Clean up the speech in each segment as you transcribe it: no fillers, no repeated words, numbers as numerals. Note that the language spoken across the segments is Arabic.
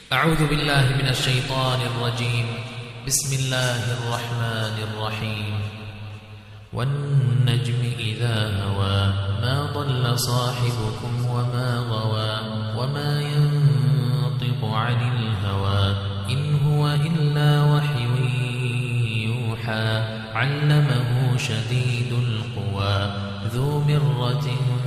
أعوذ بالله من الشيطان الرجيم. بسم الله الرحمن الرحيم. والنجم إذا هوى ما ضل صاحبكم وما غوى وما ينطق عن الهوى إن هو إلا وحي يوحى علمه شديد القوى ذو مرة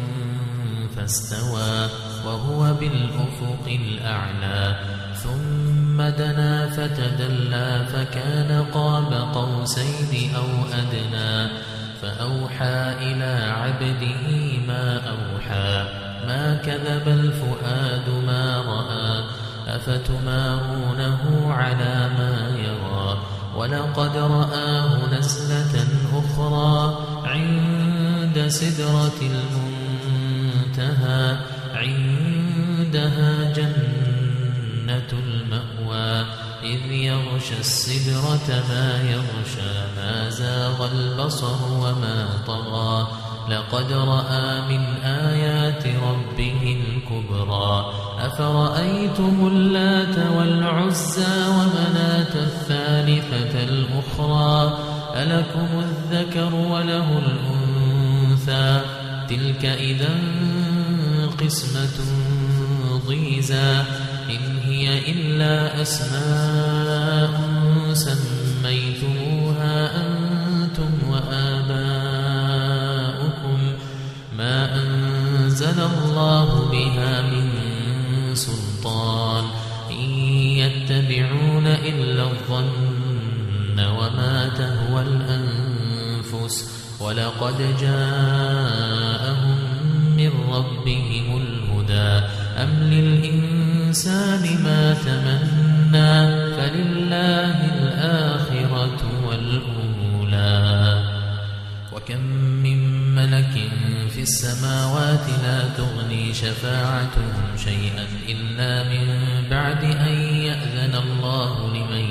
فاستوى وهو بالأفق الأعلى ثم دنا فتدلى فكان قاب قوسين أو أدنى فأوحى إلى عبده ما أوحى ما كذب الفؤاد ما رأى أفتمارونه على ما يرى ولقد رآه نزلة أخرى عند سدرة المنتهى عندها جنة المأوى إذ يغشى السدرة ما يغشى ما زاغ البصر وما طغى لقد رأى من آيات ربه الكبرى أفرأيتم اللات والعزى ومناة الثالثة الأخرى ألكم الذكر وله الأنثى تلك إذا قسمة ضيزى إن هي إلا أسماء سميتموها أنتم وآباؤكم ما أنزل الله بها من سلطان إن يتبعون إلا الظن وما تهوى الأنفس ولقد جاءهم من ربهم الهدى أم للإنسان ما تمنى فلله الآخرة والأولى وكم من ملك في السماوات لا تغني شفاعتهم شيئا إلا من بعد أن يأذن الله لمن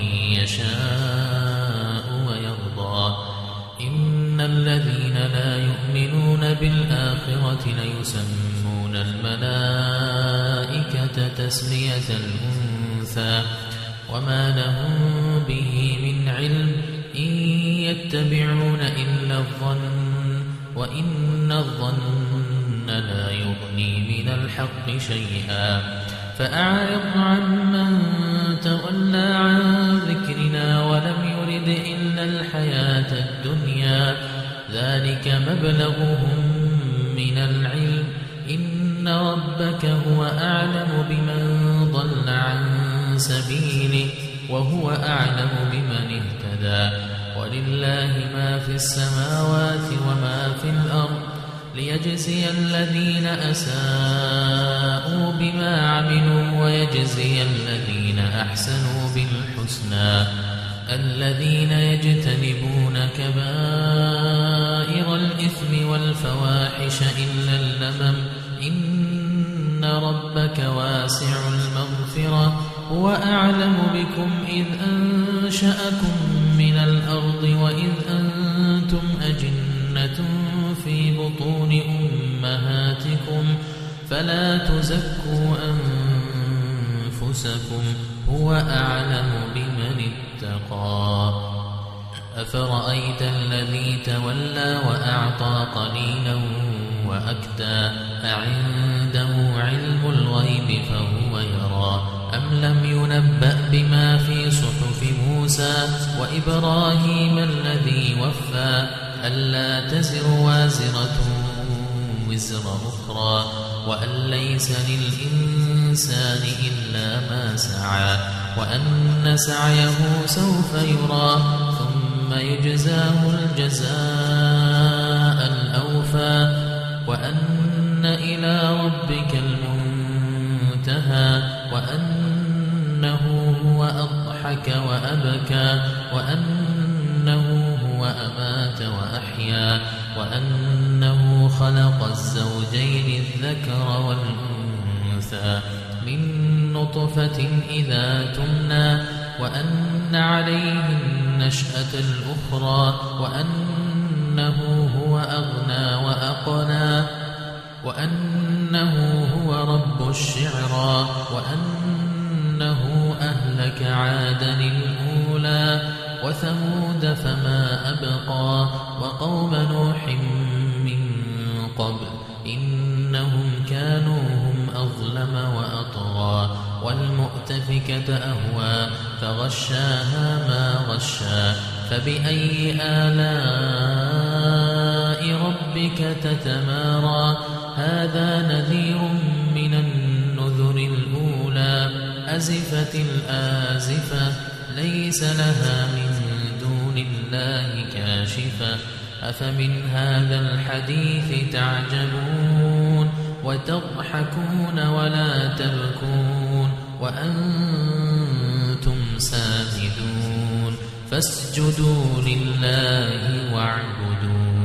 يشاء ويرضى إن الذين لا يؤمنون بالآخرة ليسمون الملائكة تسمية الأنثى وما لهم به من علم إن يتبعون إلا الظن وإن الظن لا يغني من الحق شيئا فأعرض عمن تولى عن ذكرنا ولم يرد إلا الحياة الدنيا ذلك مبلغهم من العلم إن ربك هو أعلم بمن ضل عن سبيله وهو أعلم بمن اهتدى ولله ما في السماوات وما في الأرض ليجزي الذين أساءوا بما عملوا ويجزي الذين أحسنوا بالحسنى الذين يجتنبون كبائر الإثم والفواحش إلا اللمم إن ربك واسع المغفرة هو أعلم بكم إذ أنشأكم من الأرض وإذ أنتم أجنة في بطون أمهاتكم فلا تزكوا أنفسكم هو أعلم بمن اتقى أفرأيت الذي تولى وأعطى قليلا وأكدى أعنده علم الغيب فهو يرى أم لم ينبأ بما في صحف موسى وإبراهيم الذي وفى ألا تزر وازرة وزر أخرى وأن ليس للإنسان إلا ما سعى وأن سعيه سوف يرى ثم يجزاه الجزاء الأوفى وأن إلى ربك المنتهى وأنه هو أضحك وأبكى وأنه هو أمات وأحيا وأنه خلق الزوجين الذكر والأنثى من نطفة إذا تمنى وأن عليه النشأة الأخرى وأنه هو أغنى وأقنى وأنه هو رب الشعرى وأنه أهلك عادا الأولى وثمود فما أبقى وقوم نوح من قبل إنهم كانوا هم أظلم وأطغى والمؤتفكة أهوى فغشاها ما غشا فبأي آلاء ربك تتمارى هذا نذير من النذر الأولى أزفت الآزفة ليس لها من دون الله كاشفة أفمن هذا الحديث تعجبون وتضحكون ولا تبكون وأنتم سامدون فاسجدوا لله واعبدوا